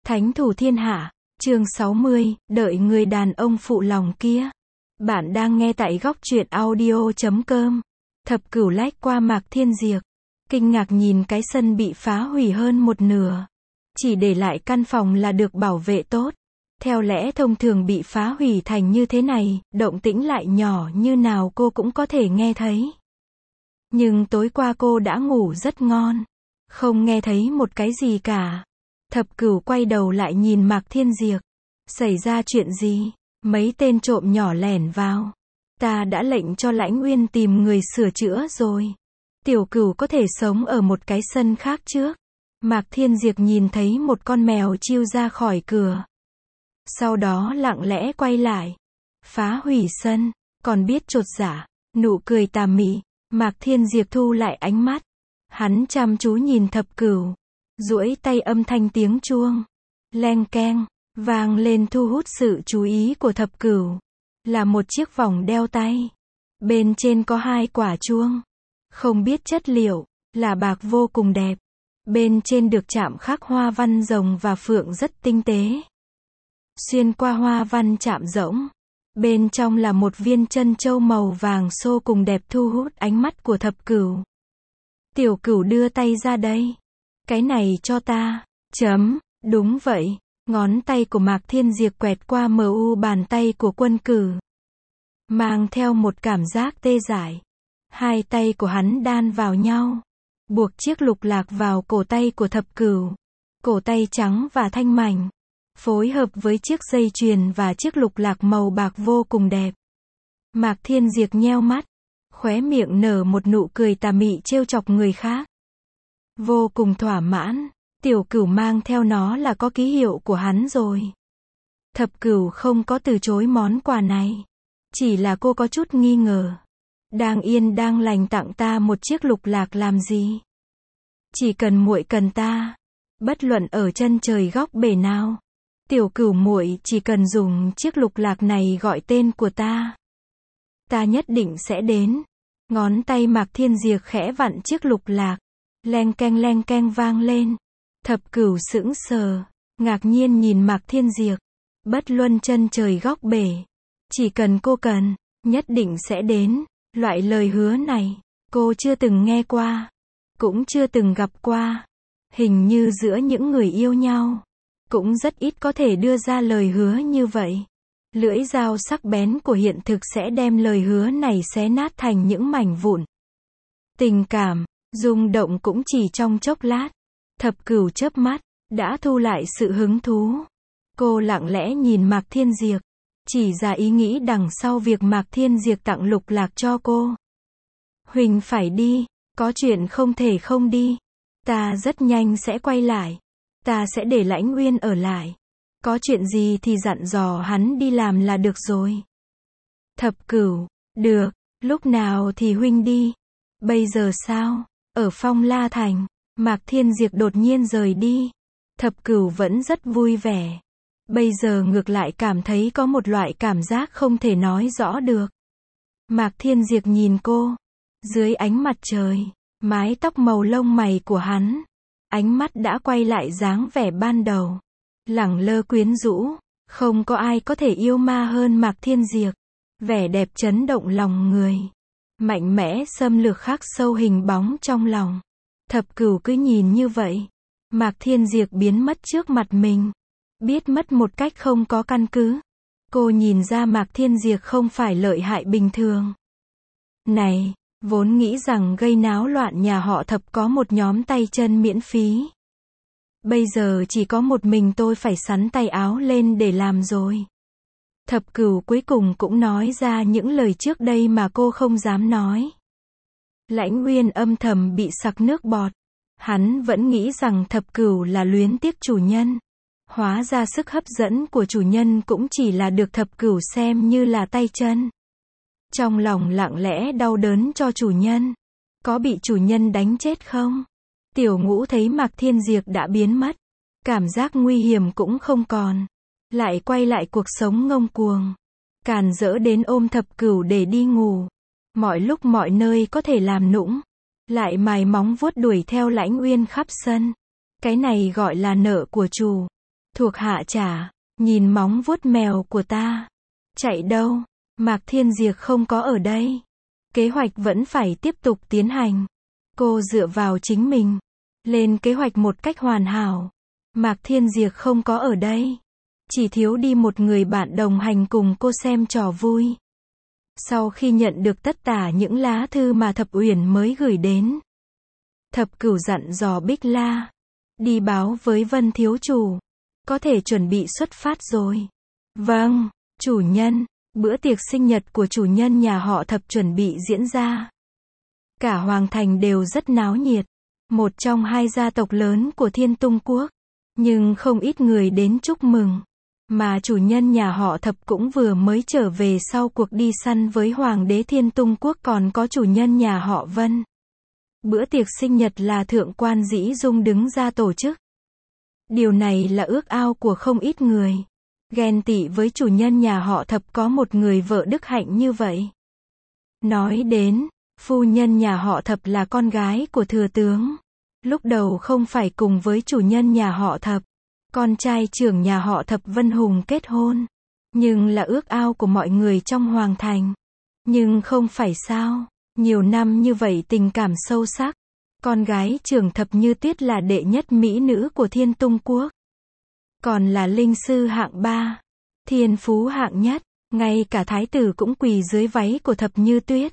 Thánh thủ thiên hạ, chương 60, đợi người đàn ông phụ lòng kia. Bạn đang nghe tại góc truyện audio.com. Thập Cửu lách qua Mạc Thiên Diệp, kinh ngạc nhìn cái sân bị phá hủy hơn một nửa. Chỉ để lại căn phòng là được bảo vệ tốt. Theo lẽ thông thường bị phá hủy thành như thế này, động tĩnh lại nhỏ như nào cô cũng có thể nghe thấy. Nhưng tối qua cô đã ngủ rất ngon, không nghe thấy một cái gì cả. Thập Cửu quay đầu lại nhìn Mạc Thiên Diệp. Xảy ra chuyện gì? Mấy tên trộm nhỏ lẻn vào. Ta đã lệnh cho Lãnh Uyên tìm người sửa chữa rồi. Tiểu Cửu có thể sống ở một cái sân khác trước. Mạc Thiên Diệp nhìn thấy một con mèo chiêu ra khỏi cửa. Sau đó lặng lẽ quay lại. Phá hủy sân, còn biết chột dạ. Nụ cười tà mị. Mạc Thiên Diệp thu lại ánh mắt. Hắn chăm chú nhìn Thập Cửu. Duỗi tay âm thanh tiếng chuông. Leng keng, vang lên thu hút sự chú ý của Thập Cửu. Là một chiếc vòng đeo tay. Bên trên có 2 quả chuông. Không biết chất liệu, là bạc vô cùng đẹp. Bên trên được chạm khắc hoa văn rồng và phượng rất tinh tế. Xuyên qua hoa văn chạm rỗng. Bên trong là một viên chân châu màu vàng xô cùng đẹp thu hút ánh mắt của Thập Cửu. Tiểu Cửu đưa tay ra đây. Cái này cho ta. Đúng vậy. Ngón tay của Mạc Thiên Diệp quẹt qua mu bàn tay của Quân Cử. Mang theo một cảm giác tê dại. 2 tay của hắn đan vào nhau. Buộc chiếc lục lạc vào cổ tay của Thập Cửu. Cổ tay trắng và thanh mảnh. Phối hợp với chiếc dây chuyền và chiếc lục lạc màu bạc vô cùng đẹp. Mạc Thiên Diệp nheo mắt. Khóe miệng nở một nụ cười tà mị trêu chọc người khác. Vô cùng thỏa mãn. Tiểu Cửu mang theo nó là có ký hiệu của hắn rồi. Thập Cửu không có từ chối món quà này. Chỉ là cô có chút nghi ngờ. Đang yên đang lành tặng ta một chiếc lục lạc làm gì? Chỉ cần muội cần ta. Bất luận ở chân trời góc bể nào. Tiểu Cửu muội chỉ cần dùng chiếc lục lạc này gọi tên của ta. Ta nhất định sẽ đến. Ngón tay Mạc Thiên Diệp khẽ vặn chiếc lục lạc. Leng keng vang lên. Thập Cửu sững sờ, ngạc nhiên nhìn Mạc Thiên Diệp. Bất luận chân trời góc bể. Chỉ cần cô cần, nhất định sẽ đến. Loại lời hứa này, cô chưa từng nghe qua. Cũng chưa từng gặp qua. Hình như giữa những người yêu nhau, cũng rất ít có thể đưa ra lời hứa như vậy. Lưỡi dao sắc bén của hiện thực sẽ đem lời hứa này xé nát thành những mảnh vụn. Tình cảm, rung động cũng chỉ trong chốc lát. Thập Cửu chớp mắt, đã thu lại sự hứng thú. Cô lặng lẽ nhìn Mạc Thiên Diệp, chỉ ra ý nghĩ đằng sau việc Mạc Thiên Diệp tặng lục lạc cho cô. Huỳnh phải đi, có chuyện không thể không đi. Ta rất nhanh sẽ quay lại. Ta sẽ để Lãnh Uyên ở lại. Có chuyện gì thì dặn dò hắn đi làm là được rồi. Thập Cửu, được, lúc nào thì huynh đi. Bây giờ sao? Ở Phong La Thành. Mạc Thiên Diệp đột nhiên rời đi. Thập Cửu vẫn rất vui vẻ. Bây giờ ngược lại cảm thấy có một loại cảm giác không thể nói rõ được. Mạc Thiên Diệp nhìn cô. Dưới ánh mặt trời, mái tóc màu lông mày của hắn. Ánh mắt đã quay lại dáng vẻ ban đầu. Lẳng lơ quyến rũ. Không có ai có thể yêu ma hơn Mạc Thiên Diệp. Vẻ đẹp chấn động lòng người. Mạnh mẽ xâm lược khắc sâu hình bóng trong lòng. Thập Cửu cứ nhìn như vậy. Mạc Thiên Diệp biến mất trước mặt mình. Biết mất một cách không có căn cứ. Cô nhìn ra Mạc Thiên Diệp không phải lợi hại bình thường. Này, vốn nghĩ rằng gây náo loạn nhà họ Thập có một nhóm tay chân miễn phí. Bây giờ chỉ có một mình tôi phải xắn tay áo lên để làm rồi. Thập Cửu cuối cùng cũng nói ra những lời trước đây mà cô không dám nói. Lãnh Uyên âm thầm bị sặc nước bọt. Hắn vẫn nghĩ rằng Thập Cửu là luyến tiếc chủ nhân. Hóa ra sức hấp dẫn của chủ nhân cũng chỉ là được Thập Cửu xem như là tay chân. Trong lòng lặng lẽ đau đớn cho chủ nhân. Có bị chủ nhân đánh chết không? Tiểu Ngũ thấy Mạc Thiên Diệp đã biến mất. Cảm giác nguy hiểm cũng không còn. Lại quay lại cuộc sống ngông cuồng. Càn rỡ đến ôm Thập Cửu để đi ngủ. Mọi lúc mọi nơi có thể làm nũng. Lại mài móng vuốt đuổi theo Lãnh Uyên khắp sân. Cái này gọi là nợ của chủ. Thuộc hạ trả, nhìn móng vuốt mèo của ta. Chạy đâu? Mạc Thiên Diệp không có ở đây. Kế hoạch vẫn phải tiếp tục tiến hành. Cô dựa vào chính mình. Lên kế hoạch một cách hoàn hảo. Mạc Thiên Diệp không có ở đây. Chỉ thiếu đi một người bạn đồng hành cùng cô xem trò vui. Sau khi nhận được tất cả những lá thư mà Thập Uyển mới gửi đến, Thập Cửu dặn dò Bích La, đi báo với Vân thiếu chủ, có thể chuẩn bị xuất phát rồi. Vâng, chủ nhân, bữa tiệc sinh nhật của chủ nhân nhà họ Thập chuẩn bị diễn ra. Cả Hoàng Thành đều rất náo nhiệt, một trong hai gia tộc lớn của Thiên Tung Quốc, nhưng không ít người đến chúc mừng. Mà chủ nhân nhà họ Thập cũng vừa mới trở về sau cuộc đi săn với Hoàng đế Thiên Tung Quốc, còn có chủ nhân nhà họ Vân. Bữa tiệc sinh nhật là Thượng quan Dĩ Dung đứng ra tổ chức. Điều này là ước ao của không ít người. Ghen tị với chủ nhân nhà họ Thập có một người vợ đức hạnh như vậy. Nói đến, phu nhân nhà họ Thập là con gái của thừa tướng. Lúc đầu không phải cùng với chủ nhân nhà họ Thập, con trai trưởng nhà họ Thập Vân Hùng kết hôn. Nhưng là ước ao của mọi người trong Hoàng Thành. Nhưng không phải sao. Nhiều năm như vậy tình cảm sâu sắc. Con gái trưởng Thập Như Tuyết là đệ nhất mỹ nữ của Thiên Tung Quốc. Còn là linh sư hạng 3. Thiên phú hạng nhất. Ngay cả thái tử cũng quỳ dưới váy của Thập Như Tuyết.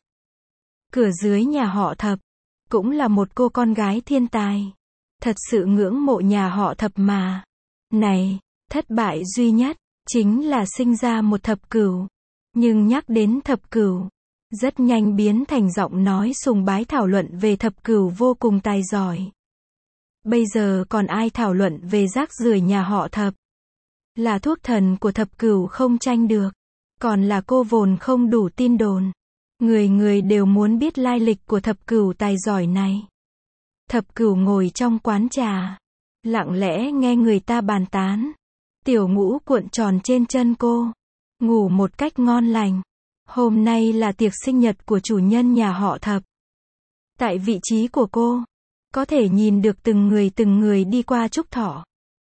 Cửa dưới nhà họ Thập cũng là một cô con gái thiên tài. Thật sự ngưỡng mộ nhà họ Thập mà. Này, thất bại duy nhất chính là sinh ra một Thập Cửu. Nhưng nhắc đến Thập Cửu, rất nhanh biến thành giọng nói sùng bái thảo luận về Thập Cửu vô cùng tài giỏi. Bây giờ còn ai thảo luận về rác rưởi nhà họ Thập? Là thuốc thần của Thập Cửu không tranh được. Còn là cô vốn không đủ tin đồn. Người người đều muốn biết lai lịch của Thập Cửu tài giỏi này. Thập Cửu ngồi trong quán trà, lặng lẽ nghe người ta bàn tán. Tiểu Ngũ cuộn tròn trên chân cô, ngủ một cách ngon lành. Hôm nay là tiệc sinh nhật của chủ nhân nhà họ Thập. Tại vị trí của cô, có thể nhìn được từng người đi qua chúc thọ.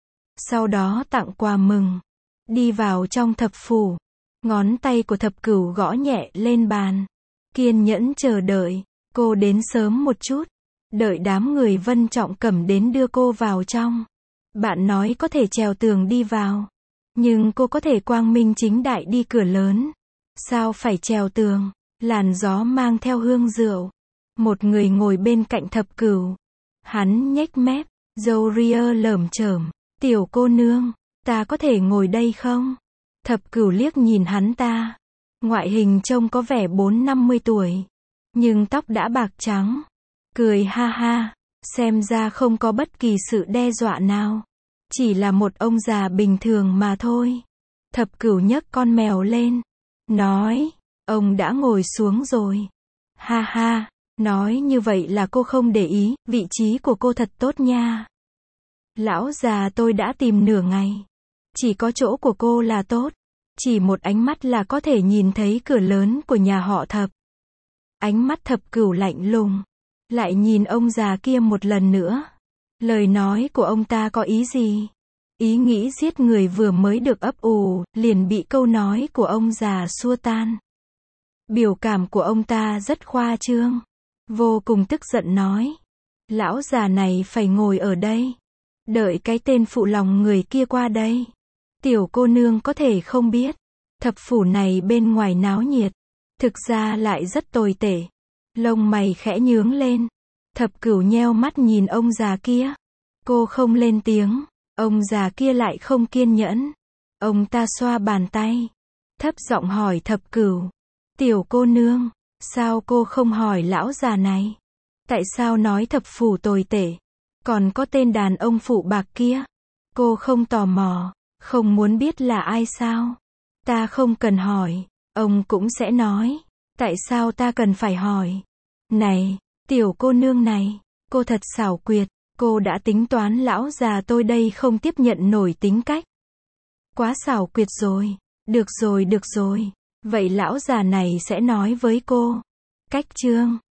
Sau đó tặng quà mừng. Đi vào trong thập phủ. Ngón tay của Thập Cửu gõ nhẹ lên bàn. Kiên nhẫn chờ đợi. Cô đến sớm một chút. Đợi đám người Vân Trọng Cẩm đến đưa cô vào trong. Bạn nói có thể trèo tường đi vào. Nhưng cô có thể quang minh chính đại đi cửa lớn. Sao phải trèo tường? Làn gió mang theo hương rượu. Một người ngồi bên cạnh Thập Cửu. Hắn nhếch mép, râu ria lởm chởm. Tiểu cô nương, ta có thể ngồi đây không? Thập Cửu liếc nhìn hắn ta. Ngoại hình trông có vẻ 40-50 tuổi. Nhưng tóc đã bạc trắng. Cười ha ha. Xem ra không có bất kỳ sự đe dọa nào. Chỉ là một ông già bình thường mà thôi. Thập Cửu nhấc con mèo lên. Nói, ông đã ngồi xuống rồi. Ha ha, nói như vậy là cô không để ý, vị trí của cô thật tốt nha. Lão già tôi đã tìm nửa ngày. Chỉ có chỗ của cô là tốt. Chỉ một ánh mắt là có thể nhìn thấy cửa lớn của nhà họ Thập. Ánh mắt Thập Cửu lạnh lùng. Lại nhìn ông già kia một lần nữa. Lời nói của ông ta có ý gì? Ý nghĩ giết người vừa mới được ấp ủ, liền bị câu nói của ông già xua tan. Biểu cảm của ông ta rất khoa trương. Vô cùng tức giận nói. Lão già này phải ngồi ở đây. Đợi cái tên phụ lòng người kia qua đây. Tiểu cô nương có thể không biết. Thập phủ này bên ngoài náo nhiệt. Thực ra lại rất tồi tệ. Lông mày khẽ nhướng lên. Thập Cửu nheo mắt nhìn ông già kia. Cô không lên tiếng. Ông già kia lại không kiên nhẫn. Ông ta xoa bàn tay. Thấp giọng hỏi Thập Cửu. Tiểu cô nương, sao cô không hỏi lão già này? Tại sao nói thập phủ tồi tệ? Còn có tên đàn ông phụ bạc kia. Cô không tò mò, không muốn biết là ai sao? Ta không cần hỏi, ông cũng sẽ nói. Tại sao ta cần phải hỏi? Này, tiểu cô nương này, cô thật xảo quyệt. Cô đã tính toán lão già tôi đây không tiếp nhận nổi tính cách. Quá xảo quyệt rồi. Được rồi. Vậy lão già này sẽ nói với cô. Cách chương